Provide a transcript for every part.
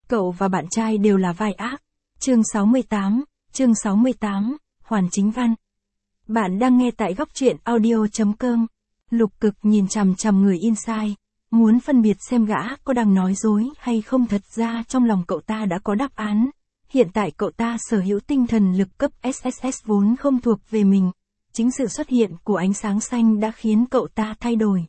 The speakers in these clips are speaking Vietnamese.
Cậu và bạn trai đều là vai ác. Chương 68, Hoàn Chính Văn. Bạn đang nghe tại góc truyện audio.com. Lục Cực nhìn chằm chằm người inside, muốn phân biệt xem gã có đang nói dối hay không. Thật ra trong lòng cậu ta đã có đáp án. Hiện tại cậu ta sở hữu tinh thần lực cấp SSS vốn không thuộc về mình. Chính sự xuất hiện của ánh sáng xanh đã khiến cậu ta thay đổi.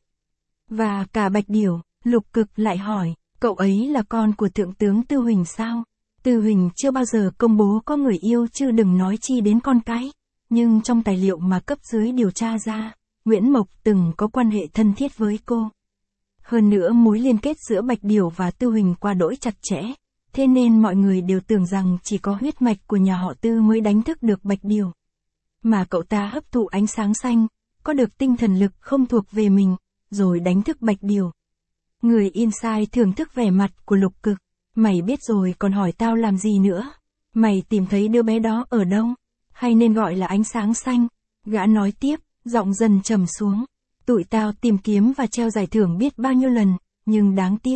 Và cả Bạch Điểu, Lục Cực lại hỏi, cậu ấy là con của Thượng tướng Tư Huỳnh sao? Tư Huỳnh chưa bao giờ công bố có người yêu chứ đừng nói chi đến con cái. Nhưng trong tài liệu mà cấp dưới điều tra ra, Nguyễn Mộc từng có quan hệ thân thiết với cô. Hơn nữa mối liên kết giữa Bạch Điểu và Tư Huỳnh qua đỗi chặt chẽ, thế nên mọi người đều tưởng rằng chỉ có huyết mạch của nhà họ Tư mới đánh thức được Bạch Điểu. Mà cậu ta hấp thụ ánh sáng xanh, có được tinh thần lực không thuộc về mình, rồi đánh thức Bạch Điểu. Người inside thưởng thức vẻ mặt của Lục Cực. Mày biết rồi còn hỏi tao làm gì nữa? Mày tìm thấy đứa bé đó ở đâu? Hay nên gọi là ánh sáng xanh? Gã nói tiếp, giọng dần trầm xuống. Tụi tao tìm kiếm và treo giải thưởng biết bao nhiêu lần, nhưng đáng tiếc.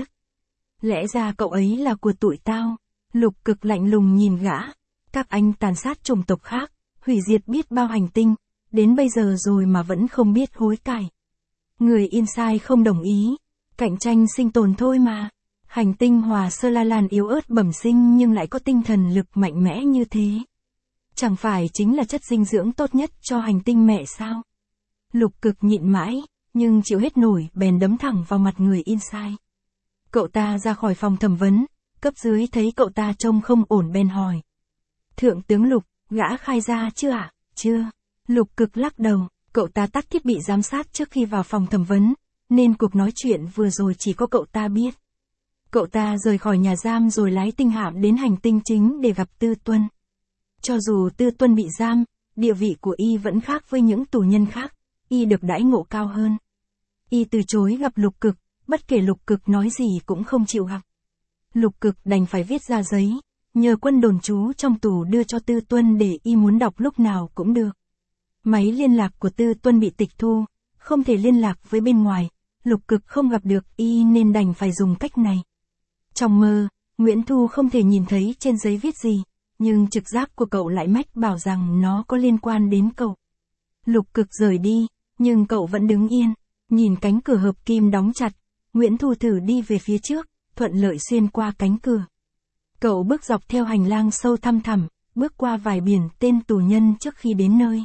Lẽ ra cậu ấy là của tụi tao. Lục Cực lạnh lùng nhìn gã. Các anh tàn sát chủng tộc khác, hủy diệt biết bao hành tinh, đến bây giờ rồi mà vẫn không biết hối cải. Người inside không đồng ý. Cạnh tranh sinh tồn thôi mà. Hành tinh Hòa Sơ La Lan yếu ớt bẩm sinh nhưng lại có tinh thần lực mạnh mẽ như thế. Chẳng phải chính là chất dinh dưỡng tốt nhất cho hành tinh mẹ sao? Lục Cực nhịn mãi, nhưng chịu hết nổi bèn đấm thẳng vào mặt người inside. Cậu ta ra khỏi phòng thẩm vấn, cấp dưới thấy cậu ta trông không ổn bèn hỏi. Thượng tướng Lục, gã khai ra chưa ạ? Chưa. Lục Cực lắc đầu, cậu ta tắt thiết bị giám sát trước khi vào phòng thẩm vấn, nên cuộc nói chuyện vừa rồi chỉ có cậu ta biết. Cậu ta rời khỏi nhà giam rồi lái tinh hạm đến hành tinh chính để gặp Tư Tuân. Cho dù Tư Tuân bị giam, địa vị của y vẫn khác với những tù nhân khác, y được đãi ngộ cao hơn. Y từ chối gặp Lục Cực, bất kể Lục Cực nói gì cũng không chịu gặp. Lục Cực đành phải viết ra giấy, nhờ quân đồn trú trong tù đưa cho Tư Tuân để y muốn đọc lúc nào cũng được. Máy liên lạc của Tư Tuân bị tịch thu, không thể liên lạc với bên ngoài, Lục Cực không gặp được y nên đành phải dùng cách này. Trong mơ, Nguyễn Thu không thể nhìn thấy trên giấy viết gì, nhưng trực giác của cậu lại mách bảo rằng nó có liên quan đến cậu. Lục Cực rời đi, nhưng cậu vẫn đứng yên, nhìn cánh cửa hợp kim đóng chặt, Nguyễn Thu thử đi về phía trước, thuận lợi xuyên qua cánh cửa. Cậu bước dọc theo hành lang sâu thăm thẳm, bước qua vài biển tên tù nhân trước khi đến nơi.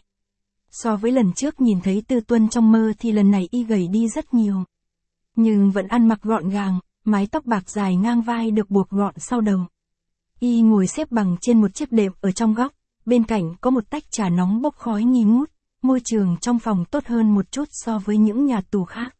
So với lần trước nhìn thấy Tư Tuân trong mơ thì lần này y gầy đi rất nhiều. Nhưng vẫn ăn mặc gọn gàng, mái tóc bạc dài ngang vai được buộc gọn sau đầu. Y ngồi xếp bằng trên một chiếc đệm ở trong góc, bên cạnh có một tách trà nóng bốc khói nghi ngút, môi trường trong phòng tốt hơn một chút so với những nhà tù khác.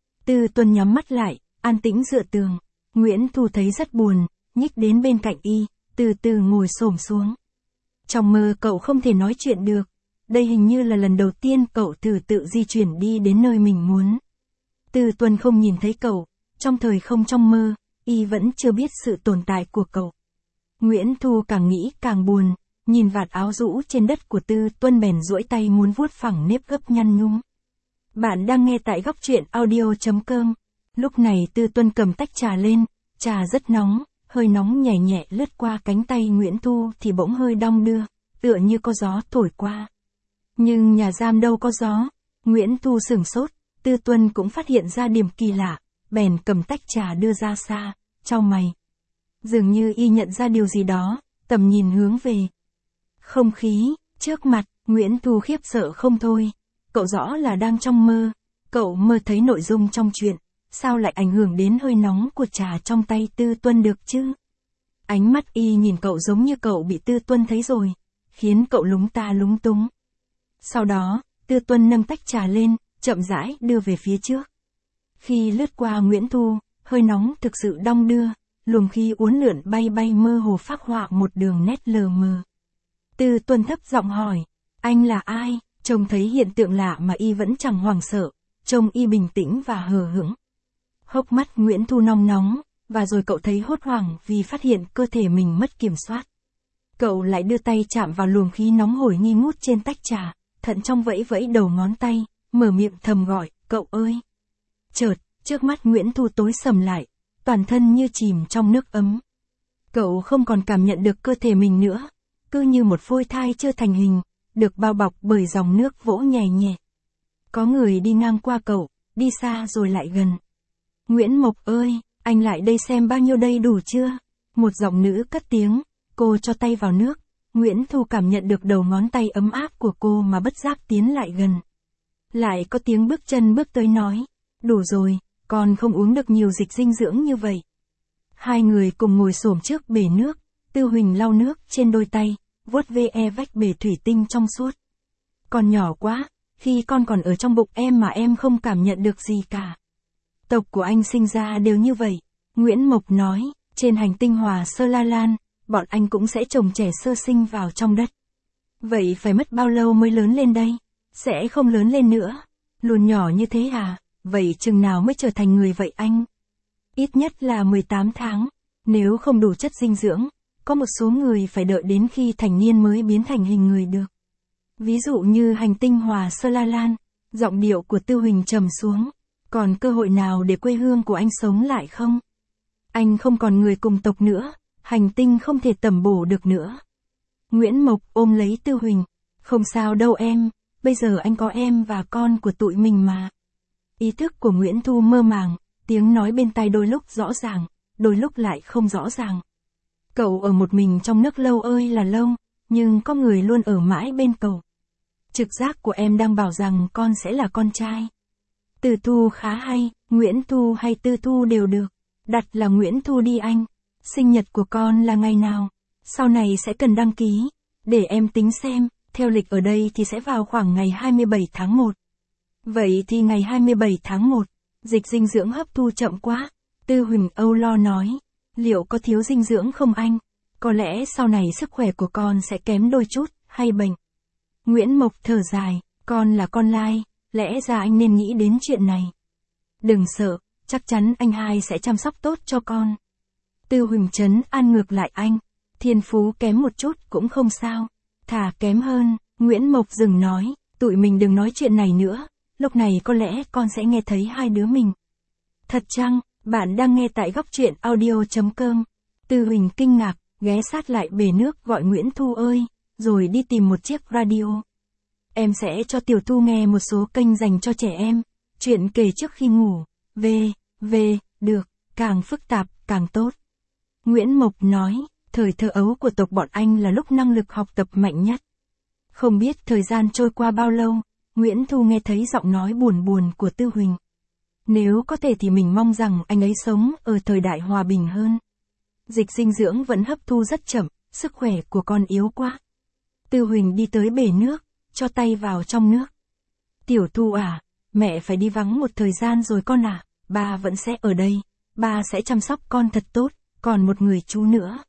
Tư Tuân nhắm mắt lại, an tĩnh dựa tường. Nguyễn Thu thấy rất buồn, nhích đến bên cạnh y, từ từ ngồi xổm xuống. Trong mơ cậu không thể nói chuyện được. Đây hình như là lần đầu tiên cậu thử tự di chuyển đi đến nơi mình muốn. Tư Tuân không nhìn thấy cậu, trong thời không trong mơ, y vẫn chưa biết sự tồn tại của cậu. Nguyễn Thu càng nghĩ càng buồn, nhìn vạt áo rũ trên đất của Tư Tuân bèn duỗi tay muốn vuốt phẳng nếp gấp nhăn nhúm. Bạn đang nghe tại góc truyện audio.com. Lúc này Tư Tuân cầm tách trà lên, trà rất nóng, hơi nóng nhẹ nhẹ lướt qua cánh tay Nguyễn Thu thì bỗng hơi đong đưa, tựa như có gió thổi qua. Nhưng nhà giam đâu có gió. Nguyễn Thu sửng sốt, Tư Tuân cũng phát hiện ra điểm kỳ lạ, bèn cầm tách trà đưa ra xa, chau mày. Dường như y nhận ra điều gì đó, tầm nhìn hướng về không khí trước mặt, Nguyễn Thu khiếp sợ không thôi. Cậu rõ là đang trong mơ, cậu mơ thấy nội dung trong chuyện, sao lại ảnh hưởng đến hơi nóng của trà trong tay Tư Tuân được chứ? Ánh mắt y nhìn cậu giống như cậu bị Tư Tuân thấy rồi, khiến cậu lúng ta lúng túng. Sau đó, Tư Tuân nâng tách trà lên, chậm rãi đưa về phía trước. Khi lướt qua Nguyễn Thu, hơi nóng thực sự đong đưa, luồng khí uốn lượn bay bay mơ hồ phác họa một đường nét lờ mờ. Tư Tuân thấp giọng hỏi, anh là ai? Trông thấy hiện tượng lạ mà y vẫn chẳng hoảng sợ, trông y bình tĩnh và hờ hững. Hốc mắt Nguyễn Thu nong nóng, và rồi cậu thấy hốt hoảng vì phát hiện cơ thể mình mất kiểm soát. Cậu lại đưa tay chạm vào luồng khí nóng hổi nghi ngút trên tách trà, thận trong vẫy vẫy đầu ngón tay, mở miệng thầm gọi, cậu ơi. Chợt, trước mắt Nguyễn Thu tối sầm lại, toàn thân như chìm trong nước ấm. Cậu không còn cảm nhận được cơ thể mình nữa, cứ như một phôi thai chưa thành hình, được bao bọc bởi dòng nước vỗ nhẹ nhẹ. Có người đi ngang qua cậu, đi xa rồi lại gần. Nguyễn Mộc ơi, anh lại đây xem bao nhiêu đây đủ chưa? Một giọng nữ cất tiếng, cô cho tay vào nước. Nguyễn Thu cảm nhận được đầu ngón tay ấm áp của cô mà bất giác tiến lại gần. Lại có tiếng bước chân bước tới nói, đủ rồi, con không uống được nhiều dịch dinh dưỡng như vậy. Hai người cùng ngồi xổm trước bể nước, Tư Huỳnh lau nước trên đôi tay, vuốt ve vách bể thủy tinh trong suốt. Con nhỏ quá, khi con còn ở trong bụng em mà em không cảm nhận được gì cả. Tộc của anh sinh ra đều như vậy, Nguyễn Mộc nói, trên hành tinh Hòa Sơ La Lan, bọn anh cũng sẽ trồng trẻ sơ sinh vào trong đất. Vậy phải mất bao lâu mới lớn lên đây? Sẽ không lớn lên nữa. Luôn nhỏ như thế à? Vậy chừng nào mới trở thành người vậy anh? Ít nhất là 18 tháng. Nếu không đủ chất dinh dưỡng, có một số người phải đợi đến khi thành niên mới biến thành hình người được. Ví dụ như hành tinh Hòa Sơ La Lan, giọng điệu của Tư Huỳnh trầm xuống. Còn cơ hội nào để quê hương của anh sống lại không? Anh không còn người cùng tộc nữa, hành tinh không thể tẩm bổ được nữa. Nguyễn Mộc ôm lấy Tư Huỳnh. Không sao đâu em, bây giờ anh có em và con của tụi mình mà. Ý thức của Nguyễn Thu mơ màng, tiếng nói bên tai đôi lúc rõ ràng, đôi lúc lại không rõ ràng. Cậu ở một mình trong nước lâu ơi là lâu, nhưng có người luôn ở mãi bên cậu. Trực giác của em đang bảo rằng con sẽ là con trai. Từ Thu khá hay, Nguyễn Thu hay Tư Thu đều được. Đặt là Nguyễn Thu đi anh. Sinh nhật của con là ngày nào? Sau này sẽ cần đăng ký. Để em tính xem, theo lịch ở đây thì sẽ vào khoảng ngày 27 tháng 1. Vậy thì ngày 27 tháng 1, dịch dinh dưỡng hấp thu chậm quá. Tư Huỳnh âu lo nói. Liệu có thiếu dinh dưỡng không anh? Có lẽ sau này sức khỏe của con sẽ kém đôi chút, hay bệnh. Nguyễn Mộc thở dài, con là con lai, lẽ ra anh nên nghĩ đến chuyện này. Đừng sợ, chắc chắn anh hai sẽ chăm sóc tốt cho con. Tư Huỳnh trấn an ngược lại anh, thiên phú kém một chút cũng không sao, thà kém hơn. Nguyễn Mộc dừng nói, tụi mình đừng nói chuyện này nữa, lúc này có lẽ con sẽ nghe thấy hai đứa mình. Thật chăng? Bạn đang nghe tại góc truyện audio.com. Tư Huỳnh kinh ngạc, ghé sát lại bể nước gọi Nguyễn Thu ơi, rồi đi tìm một chiếc radio. Em sẽ cho Tiểu Thu nghe một số kênh dành cho trẻ em, chuyện kể trước khi ngủ, được, càng phức tạp, càng tốt. Nguyễn Mộc nói, thời thơ ấu của tộc bọn anh là lúc năng lực học tập mạnh nhất. Không biết thời gian trôi qua bao lâu, Nguyễn Thu nghe thấy giọng nói buồn buồn của Tư Huỳnh. Nếu có thể thì mình mong rằng anh ấy sống ở thời đại hòa bình hơn. Dịch dinh dưỡng vẫn hấp thu rất chậm, sức khỏe của con yếu quá. Tư Huỳnh đi tới bể nước, cho tay vào trong nước. Tiểu Thu à, mẹ phải đi vắng một thời gian rồi con à, ba vẫn sẽ ở đây, ba sẽ chăm sóc con thật tốt, còn một người chú nữa.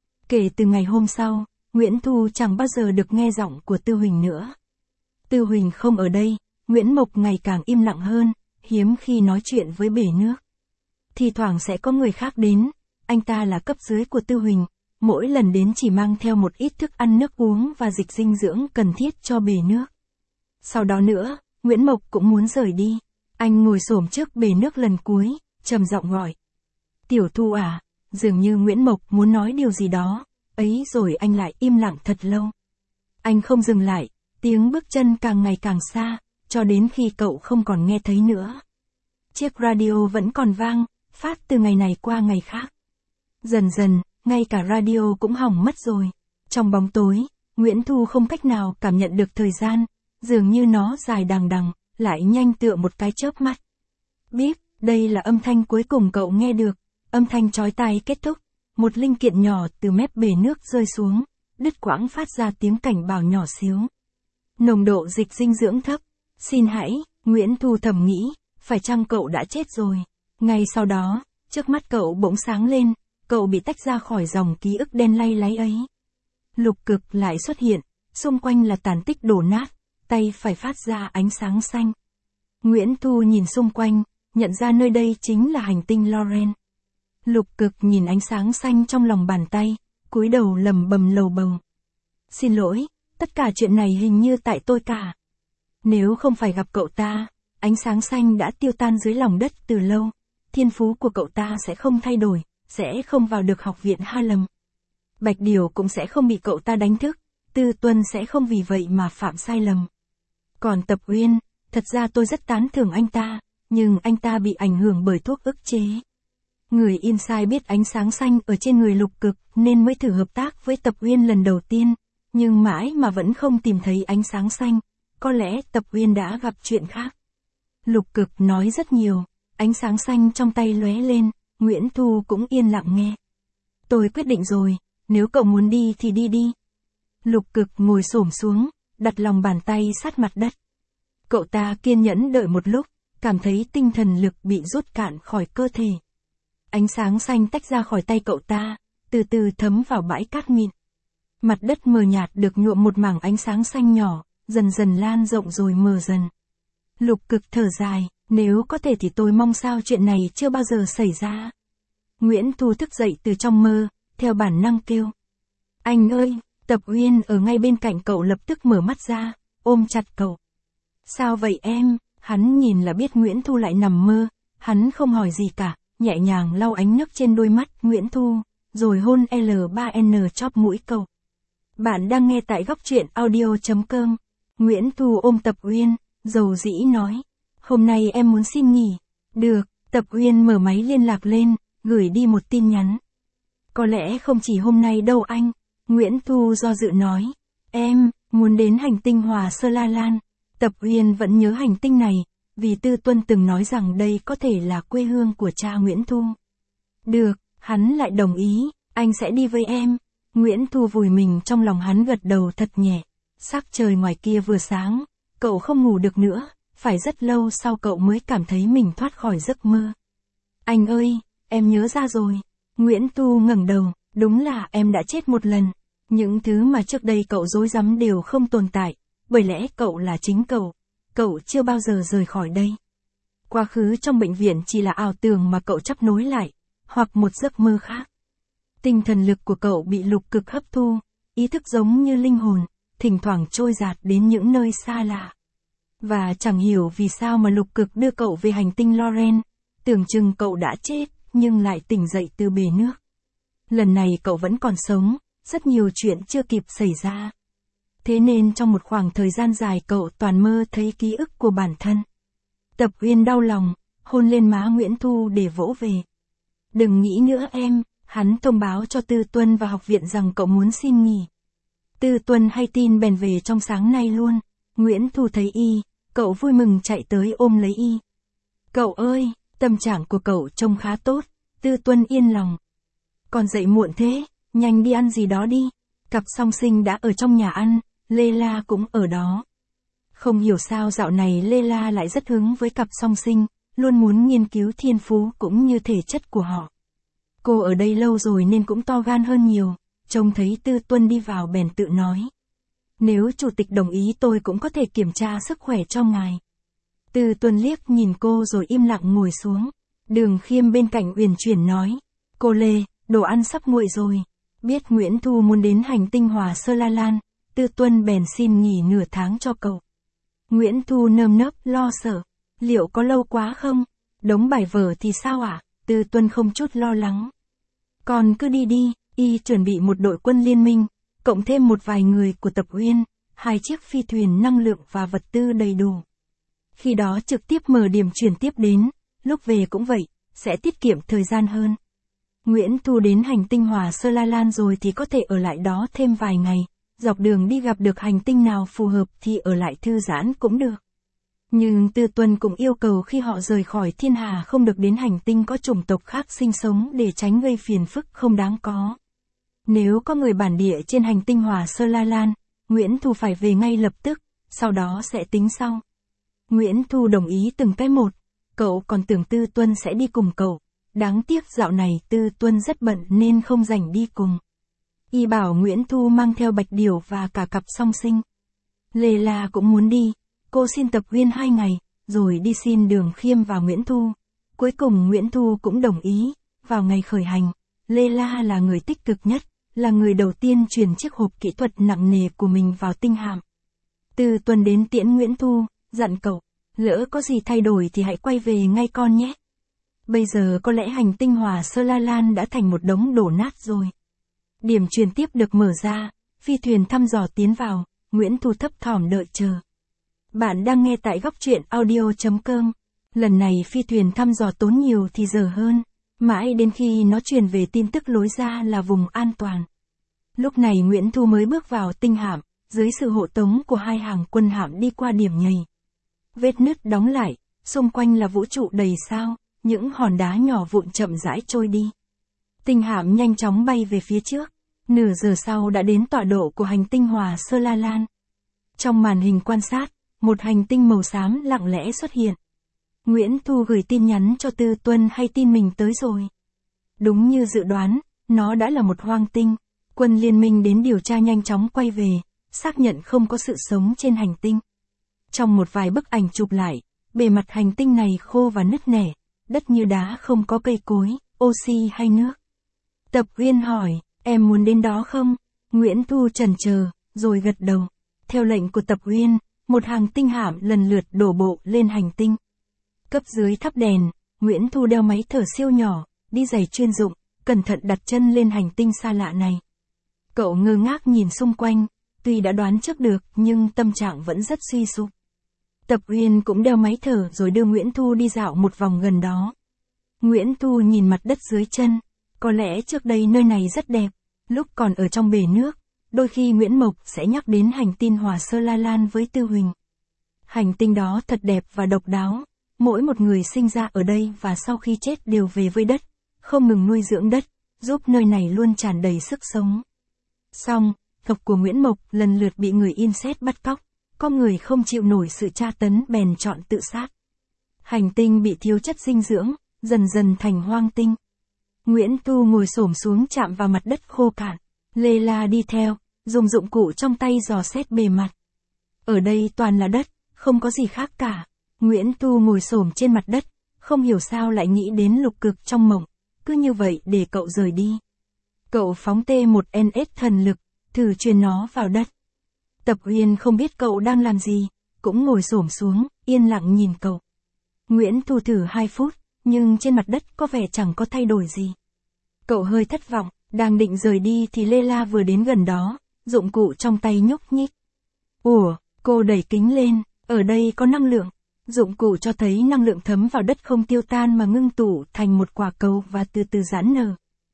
Kể từ ngày hôm sau, Nguyễn Thu chẳng bao giờ được nghe giọng của Tư Huỳnh nữa. Tư Huỳnh không ở đây, Nguyễn Mộc ngày càng im lặng hơn, hiếm khi nói chuyện với bể nước. Thì thoảng sẽ có người khác đến, anh ta là cấp dưới của Tư Huỳnh, mỗi lần đến chỉ mang theo một ít thức ăn nước uống và dịch dinh dưỡng cần thiết cho bể nước. Sau đó nữa, Nguyễn Mộc cũng muốn rời đi. Anh ngồi xổm trước bể nước lần cuối, trầm giọng gọi. Tiểu Thu à, dường như Nguyễn Mộc muốn nói điều gì đó, ấy rồi anh lại im lặng thật lâu. Anh không dừng lại, tiếng bước chân càng ngày càng xa, cho đến khi cậu không còn nghe thấy nữa. Chiếc radio vẫn còn vang, phát từ ngày này qua ngày khác. Dần dần, ngay cả radio cũng hỏng mất rồi. Trong bóng tối, Nguyễn Thu không cách nào cảm nhận được thời gian, dường như nó dài đằng đằng, lại nhanh tựa một cái chớp mắt. Bíp, đây là âm thanh cuối cùng cậu nghe được, âm thanh chói tai kết thúc, một linh kiện nhỏ từ mép bể nước rơi xuống, đứt quãng phát ra tiếng cảnh báo nhỏ xíu. Nồng độ dịch dinh dưỡng thấp, xin hãy, Nguyễn Thu thầm nghĩ, phải chăng cậu đã chết rồi. Ngay sau đó, trước mắt cậu bỗng sáng lên, cậu bị tách ra khỏi dòng ký ức đen lay láy ấy. Lục cực lại xuất hiện, xung quanh là tàn tích đổ nát, tay phải phát ra ánh sáng xanh. Nguyễn Thu nhìn xung quanh, nhận ra nơi đây chính là hành tinh Loren. Lục cực nhìn ánh sáng xanh trong lòng bàn tay, cúi đầu lầm bầm lầu bầu. Xin lỗi, tất cả chuyện này hình như tại tôi cả. Nếu không phải gặp cậu ta, ánh sáng xanh đã tiêu tan dưới lòng đất từ lâu. Thiên phú của cậu ta sẽ không thay đổi, sẽ không vào được học viện Harlem, Bạch Điều cũng sẽ không bị cậu ta đánh thức, Tư Tuân sẽ không vì vậy mà phạm sai lầm. Còn Tập Uyên, thật ra tôi rất tán thưởng anh ta, nhưng anh ta bị ảnh hưởng bởi thuốc ức chế. Người Inside biết ánh sáng xanh ở trên người Lục Cực nên mới thử hợp tác với Tập Uyên lần đầu tiên, nhưng mãi mà vẫn không tìm thấy ánh sáng xanh, có lẽ Tập Uyên đã gặp chuyện khác. Lục Cực nói rất nhiều, ánh sáng xanh trong tay lóe lên, Nguyễn Thu cũng yên lặng nghe. Tôi quyết định rồi, nếu cậu muốn đi thì đi đi. Lục Cực ngồi xổm xuống, đặt lòng bàn tay sát mặt đất. Cậu ta kiên nhẫn đợi một lúc, cảm thấy tinh thần lực bị rút cạn khỏi cơ thể. Ánh sáng xanh tách ra khỏi tay cậu ta, từ từ thấm vào bãi cát mịn. Mặt đất mờ nhạt được nhuộm một mảng ánh sáng xanh nhỏ, dần dần lan rộng rồi mờ dần. Lục Cực thở dài, nếu có thể thì tôi mong sao chuyện này chưa bao giờ xảy ra. Nguyễn Thu thức dậy từ trong mơ, theo bản năng kêu. Anh ơi, Tập Uyên ở ngay bên cạnh cậu lập tức mở mắt ra, ôm chặt cậu. Sao vậy em? Hắn nhìn là biết Nguyễn Thu lại nằm mơ, hắn không hỏi gì cả, nhẹ nhàng lau ánh nước trên đôi mắt Nguyễn Thu, rồi hôn L3N chóp mũi cậu. Bạn đang nghe tại góc truyện audio.com. Nguyễn Thu ôm Tập Uyên, dầu dĩ nói. Hôm nay em muốn xin nghỉ. Được, Tập Uyên mở máy liên lạc lên, gửi đi một tin nhắn. Có lẽ không chỉ hôm nay đâu anh. Nguyễn Thu do dự nói. Em, muốn đến hành tinh Hòa Sơ La Lan. Tập Uyên vẫn nhớ hành tinh này, vì Tư Tuân từng nói rằng đây có thể là quê hương của cha Nguyễn Thu. Được, hắn lại đồng ý, anh sẽ đi với em. Nguyễn Thu vùi mình trong lòng hắn gật đầu thật nhẹ. Sắc trời ngoài kia vừa sáng, cậu không ngủ được nữa, phải rất lâu sau cậu mới cảm thấy mình thoát khỏi giấc mơ. Anh ơi, em nhớ ra rồi. Nguyễn Thu ngẩng đầu, đúng là em đã chết một lần. Những thứ mà trước đây cậu dối rắm đều không tồn tại, bởi lẽ cậu là chính cậu chưa bao giờ rời khỏi đây. Quá khứ trong bệnh viện chỉ là ảo tưởng mà cậu chấp nối lại, hoặc một giấc mơ khác. Tinh thần lực của cậu bị Lục Cực hấp thu, ý thức giống như linh hồn, thỉnh thoảng trôi dạt đến những nơi xa lạ. Và chẳng hiểu vì sao mà Lục Cực đưa cậu về hành tinh Loren, tưởng chừng cậu đã chết, nhưng lại tỉnh dậy từ bể nước. Lần này cậu vẫn còn sống, rất nhiều chuyện chưa kịp xảy ra. Thế nên trong một khoảng thời gian dài cậu toàn mơ thấy ký ức của bản thân. Tập Uyên đau lòng, hôn lên má Nguyễn Thu để vỗ về. Đừng nghĩ nữa em, hắn thông báo cho Tư Tuân và học viện rằng cậu muốn xin nghỉ. Tư Tuân hay tin bèn về trong sáng nay luôn. Nguyễn Thu thấy y, cậu vui mừng chạy tới ôm lấy y. Cậu ơi, tâm trạng của cậu trông khá tốt. Tư Tuân yên lòng. Còn dậy muộn thế, nhanh đi ăn gì đó đi. Cặp song sinh đã ở trong nhà ăn, Lê La cũng ở đó. Không hiểu sao dạo này Lê La lại rất hứng với cặp song sinh, luôn muốn nghiên cứu thiên phú cũng như thể chất của họ. Cô ở đây lâu rồi nên cũng to gan hơn nhiều, trông thấy Tư Tuân đi vào bèn tự nói. Nếu chủ tịch đồng ý tôi cũng có thể kiểm tra sức khỏe cho ngài. Tư Tuân liếc nhìn cô rồi im lặng ngồi xuống. Đường Khiêm bên cạnh uyển chuyển nói. Cô Lê, đồ ăn sắp nguội rồi. Biết Nguyễn Thu muốn đến hành tinh Hòa Sơ La Lan, Tư Tuân bèn xin nghỉ nửa tháng cho cậu. Nguyễn Thu nơm nớp lo sợ. Liệu có lâu quá không? Đống bài vở thì sao ạ? Tư Tuân không chút lo lắng. Còn cứ đi đi, y chuẩn bị một đội quân liên minh, cộng thêm một vài người của Tập Uyên, 2 chiếc phi thuyền năng lượng và vật tư đầy đủ. Khi đó trực tiếp mở điểm chuyển tiếp đến, lúc về cũng vậy, sẽ tiết kiệm thời gian hơn. Nguyễn Thu đến hành tinh Hòa Sơ La Lan rồi thì có thể ở lại đó thêm vài ngày, dọc đường đi gặp được hành tinh nào phù hợp thì ở lại thư giãn cũng được. Nhưng Tư Tuân cũng yêu cầu khi họ rời khỏi thiên hà không được đến hành tinh có chủng tộc khác sinh sống để tránh gây phiền phức không đáng có. Nếu có người bản địa trên hành tinh Hòa Sơ La Lan, Nguyễn Thu phải về ngay lập tức, sau đó sẽ tính sau. Nguyễn Thu đồng ý từng cái một, cậu còn tưởng Tư Tuân sẽ đi cùng cậu. Đáng tiếc dạo này Tư Tuân rất bận nên không rảnh đi cùng. Y bảo Nguyễn Thu mang theo Bạch Điểu và cả cặp song sinh. Lê La cũng muốn đi, cô xin Tập Uyên 2 ngày, rồi đi xin Đường Khiêm và Nguyễn Thu. Cuối cùng Nguyễn Thu cũng đồng ý, vào ngày khởi hành, Lê La là người tích cực nhất, là người đầu tiên truyền chiếc hộp kỹ thuật nặng nề của mình vào tinh hạm. Tư Tuân đến tiễn Nguyễn Thu, dặn cậu, lỡ có gì thay đổi thì hãy quay về ngay con nhé. Bây giờ có lẽ hành tinh Hòa Sơ La Lan đã thành một đống đổ nát rồi. Điểm truyền tiếp được mở ra, phi thuyền thăm dò tiến vào, Nguyễn Thu thấp thỏm đợi chờ. Bạn đang nghe tại góc truyện audio.com. Lần này phi thuyền thăm dò tốn nhiều thì giờ hơn, mãi đến khi nó truyền về tin tức lối ra là vùng an toàn. Lúc này Nguyễn Thu mới bước vào tinh hạm, dưới sự hộ tống của 2 hàng quân hạm đi qua điểm nhầy. Vết nứt đóng lại, xung quanh là vũ trụ đầy sao, những hòn đá nhỏ vụn chậm rãi trôi đi. Tinh hạm nhanh chóng bay về phía trước, nửa giờ sau đã đến tọa độ của hành tinh Hòa Sơ La Lan. Trong màn hình quan sát, một hành tinh màu xám lặng lẽ xuất hiện. Nguyễn Thu gửi tin nhắn cho Tư Tuân hay tin mình tới rồi. Đúng như dự đoán, nó đã là một hoang tinh. Quân liên minh đến điều tra nhanh chóng quay về, xác nhận không có sự sống trên hành tinh. Trong một vài bức ảnh chụp lại, bề mặt hành tinh này khô và nứt nẻ, đất như đá không có cây cối, oxy hay nước. Tập Uyên hỏi, em muốn đến đó không? Nguyễn Thu chần chờ, rồi gật đầu. Theo lệnh của Tập Uyên, một hàng tinh hạm lần lượt đổ bộ lên hành tinh. Cấp dưới thắp đèn, Nguyễn Thu đeo máy thở siêu nhỏ, đi giày chuyên dụng, cẩn thận đặt chân lên hành tinh xa lạ này. Cậu ngơ ngác nhìn xung quanh, tuy đã đoán trước được nhưng tâm trạng vẫn rất suy sụp. Tập Uyên cũng đeo máy thở rồi đưa Nguyễn Thu đi dạo một vòng gần đó. Nguyễn Thu nhìn mặt đất dưới chân, có lẽ trước đây nơi này rất đẹp, lúc còn ở trong bể nước, đôi khi Nguyễn Mộc sẽ nhắc đến hành tinh Hòa Sơ La Lan với Tư Huỳnh. Hành tinh đó thật đẹp và độc đáo, mỗi một người sinh ra ở đây và sau khi chết đều về với đất, không ngừng nuôi dưỡng đất, giúp nơi này luôn tràn đầy sức sống. Xong, tộc của Nguyễn Mộc lần lượt bị người Insect bắt cóc, có người không chịu nổi sự tra tấn bèn chọn tự sát. Hành tinh bị thiếu chất dinh dưỡng, dần dần thành hoang tinh. Nguyễn Thu ngồi xổm xuống chạm vào mặt đất khô cạn, Lê La đi theo, dùng dụng cụ trong tay dò xét bề mặt. Ở đây toàn là đất, không có gì khác cả. Nguyễn Thu ngồi xổm trên mặt đất, không hiểu sao lại nghĩ đến lục cực trong mộng, cứ như vậy để cậu rời đi. Cậu phóng T1NS thần lực, thử truyền nó vào đất. Tập Uyên không biết cậu đang làm gì, cũng ngồi xổm xuống, yên lặng nhìn cậu. Nguyễn Thu thử 2 phút, nhưng trên mặt đất có vẻ chẳng có thay đổi gì. Cậu hơi thất vọng, đang định rời đi thì Lê La vừa đến gần đó, dụng cụ trong tay nhúc nhích. Ủa, cô đẩy kính lên, ở đây có năng lượng. Dụng cụ cho thấy năng lượng thấm vào đất không tiêu tan mà ngưng tụ thành một quả cầu và từ từ giãn nở.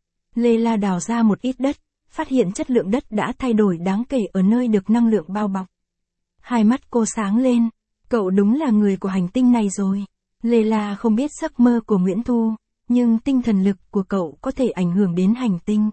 Lê La đào ra một ít đất, phát hiện chất lượng đất đã thay đổi đáng kể ở nơi được năng lượng bao bọc. Hai mắt cô sáng lên, cậu đúng là người của hành tinh này rồi. Lê La không biết giấc mơ của Nguyễn Thu, nhưng tinh thần lực của cậu có thể ảnh hưởng đến hành tinh.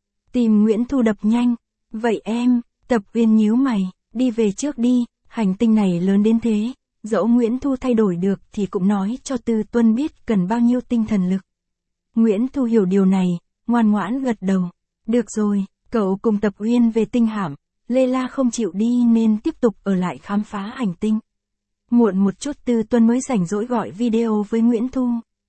Tim Nguyễn Thu đập nhanh. Vậy em, Tập Uyên nhíu mày, đi về trước đi, hành tinh này lớn đến thế, dẫu Nguyễn Thu thay đổi được thì cũng nói cho Tư Tuân biết cần bao nhiêu tinh thần lực. Nguyễn Thu hiểu điều này, ngoan ngoãn gật đầu. Được rồi, cậu cùng Tập Uyên về tinh hạm, Lê La không chịu đi nên tiếp tục ở lại khám phá hành tinh. Muộn một chút Tư Tuân mới rảnh rỗi gọi video với Nguyễn Thu.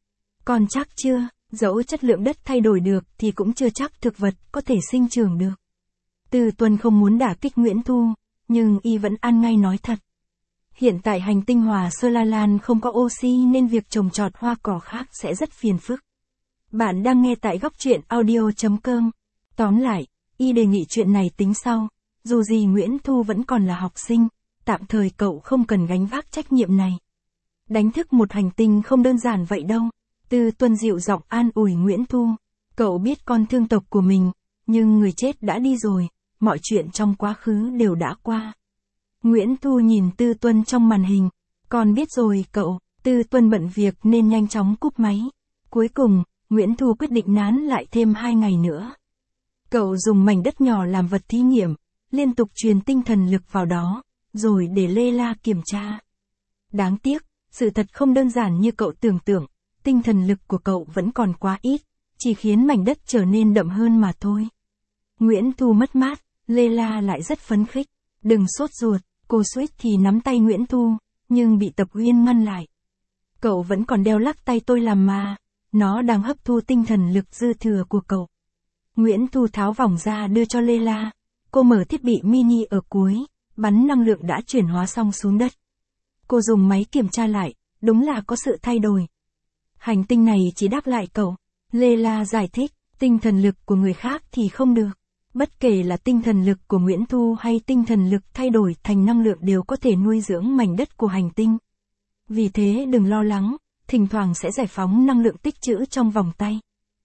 Còn chắc chưa, dẫu chất lượng đất thay đổi được thì cũng chưa chắc thực vật có thể sinh trưởng được. Tư Tuân không muốn đả kích Nguyễn Thu, nhưng y vẫn ăn ngay nói thật. Hiện tại hành tinh Hòa Sơ La Lan không có oxy nên việc trồng trọt hoa cỏ khác sẽ rất phiền phức. Bạn đang nghe tại góc truyện audio.com. Tóm lại, y đề nghị chuyện này tính sau, dù gì Nguyễn Thu vẫn còn là học sinh, tạm thời cậu không cần gánh vác trách nhiệm này. Đánh thức một hành tinh không đơn giản vậy đâu. Tư Tuân dịu giọng an ủi Nguyễn Thu. Cậu biết con thương tộc của mình, nhưng người chết đã đi rồi, mọi chuyện trong quá khứ đều đã qua. Nguyễn Thu nhìn Tư Tuân trong màn hình. Con biết rồi cậu. Tư Tuân bận việc nên nhanh chóng cúp máy. Cuối cùng, Nguyễn Thu quyết định nán lại thêm 2 ngày nữa. Cậu dùng mảnh đất nhỏ làm vật thí nghiệm, liên tục truyền tinh thần lực vào đó, rồi để Lê La kiểm tra. Đáng tiếc, sự thật không đơn giản như cậu tưởng tượng, tinh thần lực của cậu vẫn còn quá ít, chỉ khiến mảnh đất trở nên đậm hơn mà thôi. Nguyễn Thu mất mát, Lê La lại rất phấn khích. Đừng sốt ruột, cô suýt thì nắm tay Nguyễn Thu, nhưng bị Tập Uyên ngăn lại. Cậu vẫn còn đeo lắc tay tôi làm mà, nó đang hấp thu tinh thần lực dư thừa của cậu. Nguyễn Thu tháo vòng ra đưa cho Lê La, cô mở thiết bị mini ở cuối, bắn năng lượng đã chuyển hóa xong xuống đất. Cô dùng máy kiểm tra lại, đúng là có sự thay đổi. Hành tinh này chỉ đáp lại cậu. Lê La giải thích, tinh thần lực của người khác thì không được. Bất kể là tinh thần lực của Nguyễn Thu hay tinh thần lực thay đổi thành năng lượng đều có thể nuôi dưỡng mảnh đất của hành tinh. Vì thế đừng lo lắng, thỉnh thoảng sẽ giải phóng năng lượng tích trữ trong vòng tay.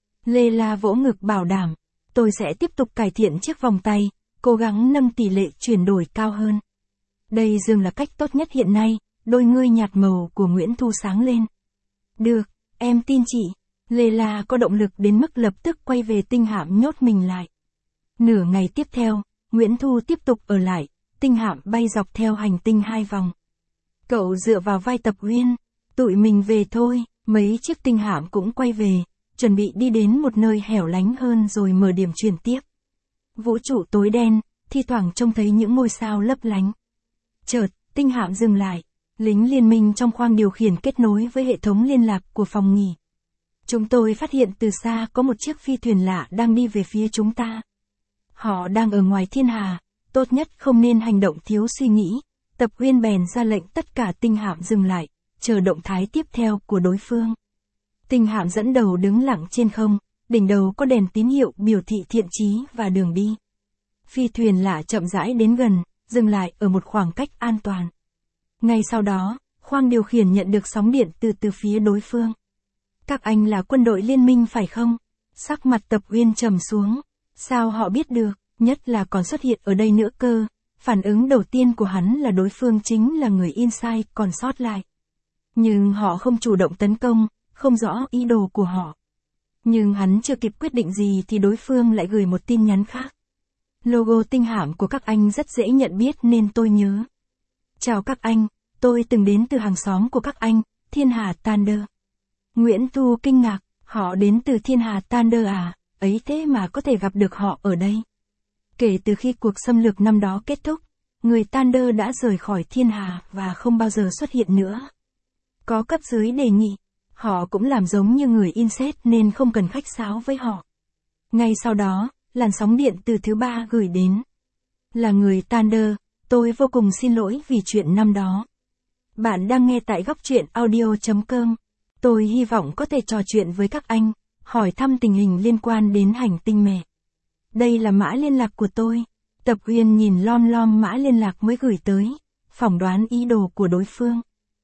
Lê La vỗ ngực bảo đảm, tôi sẽ tiếp tục cải thiện chiếc vòng tay, cố gắng nâng tỷ lệ chuyển đổi cao hơn. Đây dường là cách tốt nhất hiện nay, đôi ngươi nhạt màu của Nguyễn Thu sáng lên. Được, em tin chị. Lê La có động lực đến mức lập tức quay về tinh hạm nhốt mình lại. Nửa ngày tiếp theo, Nguyễn Thu tiếp tục ở lại, tinh hạm bay dọc theo hành tinh 2 vòng. Cậu dựa vào vai Tập Uyên, tụi mình về thôi, mấy chiếc tinh hạm cũng quay về, chuẩn bị đi đến một nơi hẻo lánh hơn rồi mở điểm chuyển tiếp. Vũ trụ tối đen, thi thoảng trông thấy những ngôi sao lấp lánh. Chợt, tinh hạm dừng lại, lính liên minh trong khoang điều khiển kết nối với hệ thống liên lạc của phòng nghỉ. Chúng tôi phát hiện từ xa có một chiếc phi thuyền lạ đang đi về phía chúng ta. Họ đang ở ngoài thiên hà, tốt nhất không nên hành động thiếu suy nghĩ. Tập Uyên bèn ra lệnh tất cả tinh hạm dừng lại, chờ động thái tiếp theo của đối phương. Tinh hạm dẫn đầu đứng lặng trên không, đỉnh đầu có đèn tín hiệu biểu thị thiện chí và đường đi. Phi thuyền lạ chậm rãi đến gần, dừng lại ở một khoảng cách an toàn. Ngay sau đó, khoang điều khiển nhận được sóng điện từ phía đối phương. Các anh là quân đội liên minh phải không? Sắc mặt Tập Uyên trầm xuống. Sao họ biết được, nhất là còn xuất hiện ở đây nữa cơ. Phản ứng đầu tiên của hắn là đối phương chính là người Inside còn sót lại. Nhưng họ không chủ động tấn công, không rõ ý đồ của họ. Nhưng hắn chưa kịp quyết định gì thì đối phương lại gửi một tin nhắn khác. Logo tinh hạm của các anh rất dễ nhận biết nên tôi nhớ. Chào các anh, tôi từng đến từ hàng xóm của các anh, Thiên Hà Thunder. Nguyễn Thu kinh ngạc, họ đến từ Thiên Hà Thunder à, ấy thế mà có thể gặp được họ ở đây. Kể từ khi cuộc xâm lược năm đó kết thúc, người Thunder đã rời khỏi Thiên Hà và không bao giờ xuất hiện nữa. Có cấp dưới đề nghị, họ cũng làm giống như người Insect nên không cần khách sáo với họ. Ngay sau đó, làn sóng điện từ thứ ba gửi đến. Là người Thunder, tôi vô cùng xin lỗi vì chuyện năm đó. Bạn đang nghe tại góc truyện audio.com. Tôi hy vọng có thể trò chuyện với các anh, hỏi thăm tình hình liên quan đến hành tinh mẹ. Đây là mã liên lạc của tôi. Tập Uyên nhìn lom lom mã liên lạc mới gửi tới, phỏng đoán ý đồ của đối phương.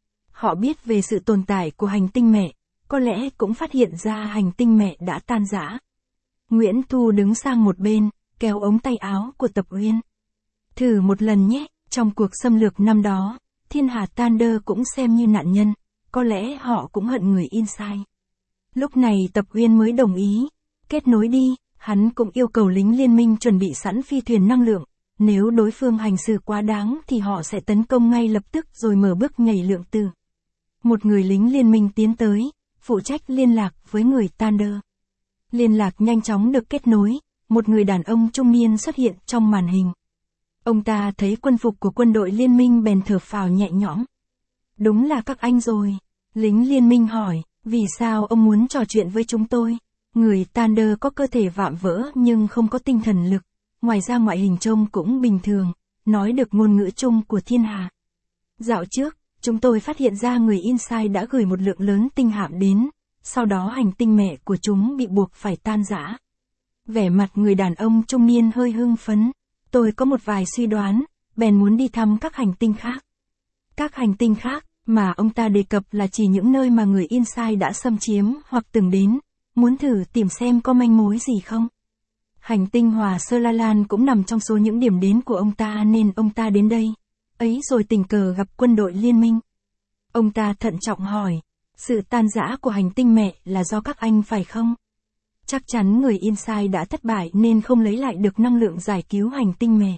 Họ biết về sự tồn tại của hành tinh mẹ, có lẽ cũng phát hiện ra hành tinh mẹ đã tan rã. Nguyễn Thu đứng sang một bên, kéo ống tay áo của Tập Uyên. Thử một lần nhé, trong cuộc xâm lược năm đó, Thiên Hà Thunder cũng xem như nạn nhân, có lẽ họ cũng hận người Inside. Lúc này Tập Uyên mới đồng ý, kết nối đi, hắn cũng yêu cầu lính liên minh chuẩn bị sẵn phi thuyền năng lượng, nếu đối phương hành xử quá đáng thì họ sẽ tấn công ngay lập tức rồi mở bước nhảy lượng tử. Một người lính liên minh tiến tới, phụ trách liên lạc với người Thunder. Liên lạc nhanh chóng được kết nối, một người đàn ông trung niên xuất hiện trong màn hình. Ông ta thấy quân phục của quân đội liên minh bèn thở phào nhẹ nhõm. Đúng là các anh rồi. Lính liên minh hỏi, vì sao ông muốn trò chuyện với chúng tôi? Người Thunder có cơ thể vạm vỡ nhưng không có tinh thần lực, ngoài ra ngoại hình trông cũng bình thường, nói được ngôn ngữ chung của thiên hà. Dạo trước, chúng tôi phát hiện ra người Inside đã gửi một lượng lớn tinh hạm đến, sau đó hành tinh mẹ của chúng bị buộc phải tan rã. Vẻ mặt người đàn ông trung niên hơi hưng phấn, tôi có một vài suy đoán, bèn muốn đi thăm các hành tinh khác. Các hành tinh khác, mà ông ta đề cập là chỉ những nơi mà người Inside đã xâm chiếm hoặc từng đến, muốn thử tìm xem có manh mối gì không. Hành tinh Hòa Sơ La Lan cũng nằm trong số những điểm đến của ông ta nên ông ta đến đây. Ấy rồi tình cờ gặp quân đội liên minh. Ông ta thận trọng hỏi, sự tan rã của hành tinh mẹ là do các anh phải không? Chắc chắn người Inside đã thất bại nên không lấy lại được năng lượng giải cứu hành tinh mẹ.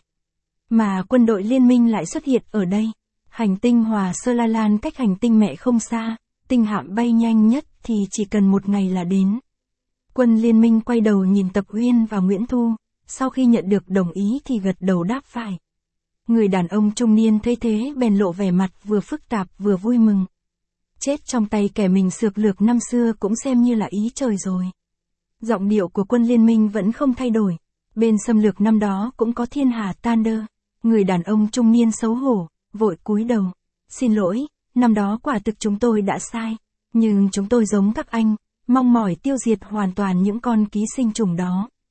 Mà quân đội liên minh lại xuất hiện ở đây. Hành tinh Hòa Sơ La Lan cách hành tinh mẹ không xa, tinh hạm bay nhanh nhất thì chỉ cần một ngày là đến. Quân liên minh quay đầu nhìn Tập Uyên và Nguyễn Thu, sau khi nhận được đồng ý thì gật đầu đáp phải. Người đàn ông trung niên thấy thế bèn lộ vẻ mặt vừa phức tạp vừa vui mừng. Chết trong tay kẻ mình xược lược năm xưa cũng xem như là ý trời rồi. Giọng điệu của quân liên minh vẫn không thay đổi. Bên xâm lược năm đó cũng có Thiên Hà Thunder. Người đàn ông trung niên xấu hổ, vội cúi đầu. Xin lỗi, năm đó quả thực chúng tôi đã sai. Nhưng chúng tôi giống các anh, mong mỏi tiêu diệt hoàn toàn những con ký sinh trùng đó.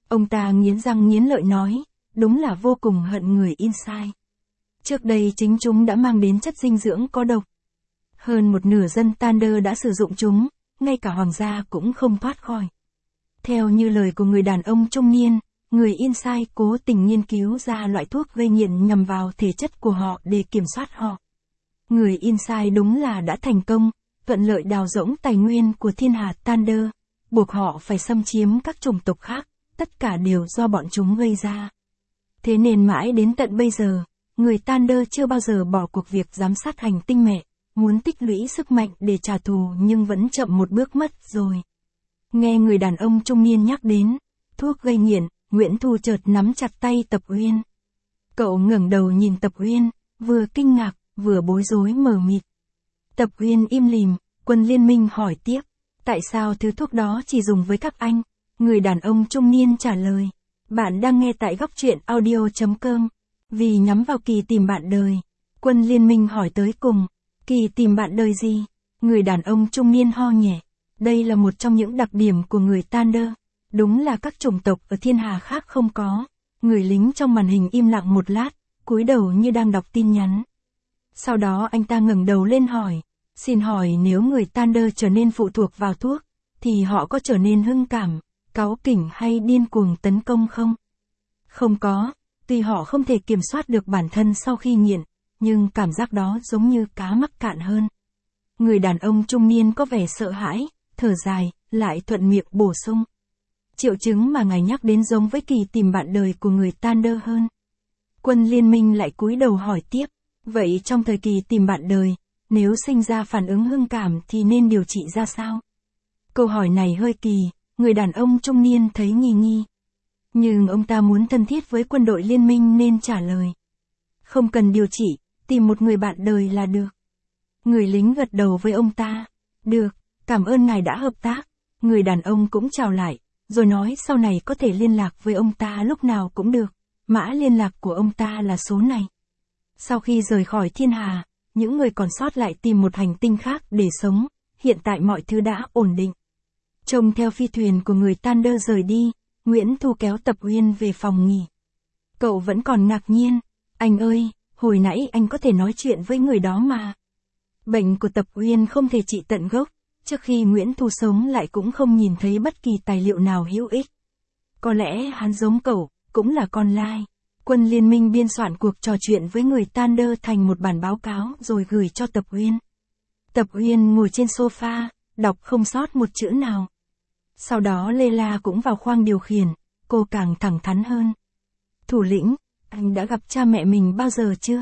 Ông ta nghiến răng nghiến lợi nói, đúng là vô cùng hận người Inside. Trước đây chính chúng đã mang đến chất dinh dưỡng có độc. Hơn một nửa dân Thunder đã sử dụng chúng, ngay cả hoàng gia cũng không thoát khỏi. Theo như lời của người đàn ông trung niên, người Inside cố tình nghiên cứu ra loại thuốc gây nghiện nhằm vào thể chất của họ để kiểm soát họ. Người Inside đúng là đã thành công, thuận lợi đào rỗng tài nguyên của thiên hà Thunder, buộc họ phải xâm chiếm các chủng tộc khác, tất cả đều do bọn chúng gây ra. Thế nên mãi đến tận bây giờ, người Thunder chưa bao giờ bỏ cuộc việc giám sát hành tinh mẹ, muốn tích lũy sức mạnh để trả thù nhưng vẫn chậm một bước mất rồi. Nghe người đàn ông trung niên nhắc đến thuốc gây nghiện, Nguyễn Thu chợt nắm chặt tay Tập Uyên. Cậu ngẩng đầu nhìn Tập Uyên, vừa kinh ngạc, vừa bối rối mờ mịt. Tập Uyên im lìm, Quân Liên Minh hỏi tiếp, tại sao thứ thuốc đó chỉ dùng với các anh? Người đàn ông trung niên trả lời, bạn đang nghe tại góc truyện audio.com, vì nhắm vào kỳ tìm bạn đời. Quân Liên Minh hỏi tới cùng, kỳ tìm bạn đời gì? Người đàn ông trung niên ho nhẹ, đây là một trong những đặc điểm của người Thunder, đúng là các chủng tộc ở thiên hà khác không có. Người lính trong màn hình im lặng một lát, cúi đầu như đang đọc tin nhắn. Sau đó anh ta ngẩng đầu lên hỏi, xin hỏi nếu người Thunder trở nên phụ thuộc vào thuốc, thì họ có trở nên hưng cảm, cáu kỉnh hay điên cuồng tấn công không? Không có, tuy họ không thể kiểm soát được bản thân sau khi nghiện, nhưng cảm giác đó giống như cá mắc cạn hơn. Người đàn ông trung niên có vẻ sợ hãi, thở dài, lại thuận miệng bổ sung. Triệu chứng mà ngài nhắc đến giống với kỳ tìm bạn đời của người Thunder hơn. Quân Liên Minh lại cúi đầu hỏi tiếp, vậy trong thời kỳ tìm bạn đời, nếu sinh ra phản ứng hưng cảm thì nên điều trị ra sao? Câu hỏi này hơi kỳ, người đàn ông trung niên thấy nghi nghi. Nhưng ông ta muốn thân thiết với quân đội liên minh nên trả lời. Không cần điều trị, tìm một người bạn đời là được. Người lính gật đầu với ông ta. Được, cảm ơn ngài đã hợp tác. Người đàn ông cũng chào lại, rồi nói sau này có thể liên lạc với ông ta lúc nào cũng được. Mã liên lạc của ông ta là số này. Sau khi rời khỏi thiên hà, những người còn sót lại tìm một hành tinh khác để sống. Hiện tại mọi thứ đã ổn định. Trông theo phi thuyền của người Thunder rời đi, Nguyễn Thu kéo Tập Uyên về phòng nghỉ. Cậu vẫn còn ngạc nhiên. Anh ơi, hồi nãy anh có thể nói chuyện với người đó mà. Bệnh của Tập Uyên không thể trị tận gốc, trước khi Nguyễn Thu sống lại cũng không nhìn thấy bất kỳ tài liệu nào hữu ích. Có lẽ hắn giống cậu, cũng là con lai. Quân Liên Minh biên soạn cuộc trò chuyện với người Thunder thành một bản báo cáo rồi gửi cho Tập Uyên. Tập Uyên ngồi trên sofa, đọc không sót một chữ nào. Sau đó Layla cũng vào khoang điều khiển, cô càng thẳng thắn hơn. Thủ lĩnh, anh đã gặp cha mẹ mình bao giờ chưa?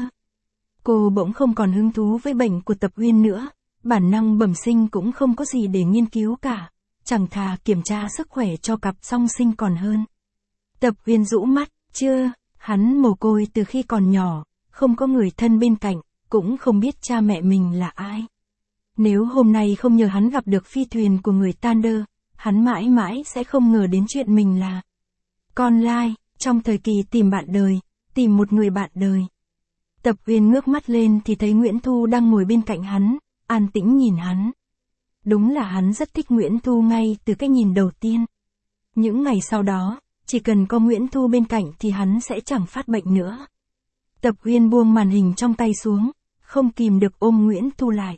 Cô bỗng không còn hứng thú với bệnh của Tập Uyên nữa, bản năng bẩm sinh cũng không có gì để nghiên cứu cả, chẳng thà kiểm tra sức khỏe cho cặp song sinh còn hơn. Tập Uyên rũ mắt, chưa, hắn mồ côi từ khi còn nhỏ, không có người thân bên cạnh, cũng không biết cha mẹ mình là ai. Nếu hôm nay không nhờ hắn gặp được phi thuyền của người Thunder, hắn mãi mãi sẽ không ngờ đến chuyện mình là con lai, trong thời kỳ tìm bạn đời, tìm một người bạn đời. Tập Uyên ngước mắt lên thì thấy Nguyễn Thu đang ngồi bên cạnh hắn, an tĩnh nhìn hắn. Đúng là hắn rất thích Nguyễn Thu ngay từ cái nhìn đầu tiên. Những ngày sau đó, chỉ cần có Nguyễn Thu bên cạnh thì hắn sẽ chẳng phát bệnh nữa. Tập Uyên buông màn hình trong tay xuống, không kìm được ôm Nguyễn Thu lại.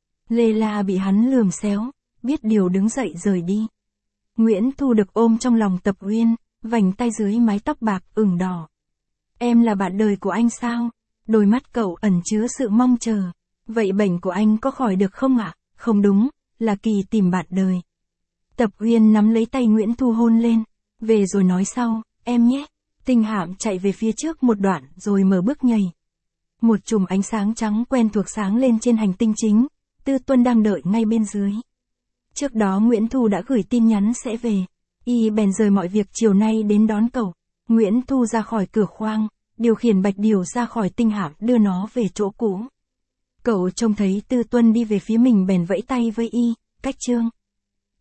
Layla bị hắn lườm xéo, biết điều đứng dậy rời đi. Nguyễn Thu được ôm trong lòng Tập Uyên, vành tay dưới mái tóc bạc ửng đỏ. Em là bạn đời của anh sao? Đôi mắt cậu ẩn chứa sự mong chờ. Vậy bệnh của anh có khỏi được không ạ? Không đúng, là kỳ tìm bạn đời. Tập Uyên nắm lấy tay Nguyễn Thu hôn lên. Về rồi nói sau, em nhé. Tinh hạm chạy về phía trước một đoạn rồi mở bước nhảy. Một chùm ánh sáng trắng quen thuộc sáng lên trên hành tinh chính. Tư Tuân đang đợi ngay bên dưới. Trước đó Nguyễn Thu đã gửi tin nhắn sẽ về. Y bèn rời mọi việc chiều nay đến đón cậu. Nguyễn Thu ra khỏi cửa khoang, điều khiển Bạch Điều ra khỏi tinh hạm đưa nó về chỗ cũ. Cậu trông thấy Tư Tuân đi về phía mình bèn vẫy tay với Y, cách chương.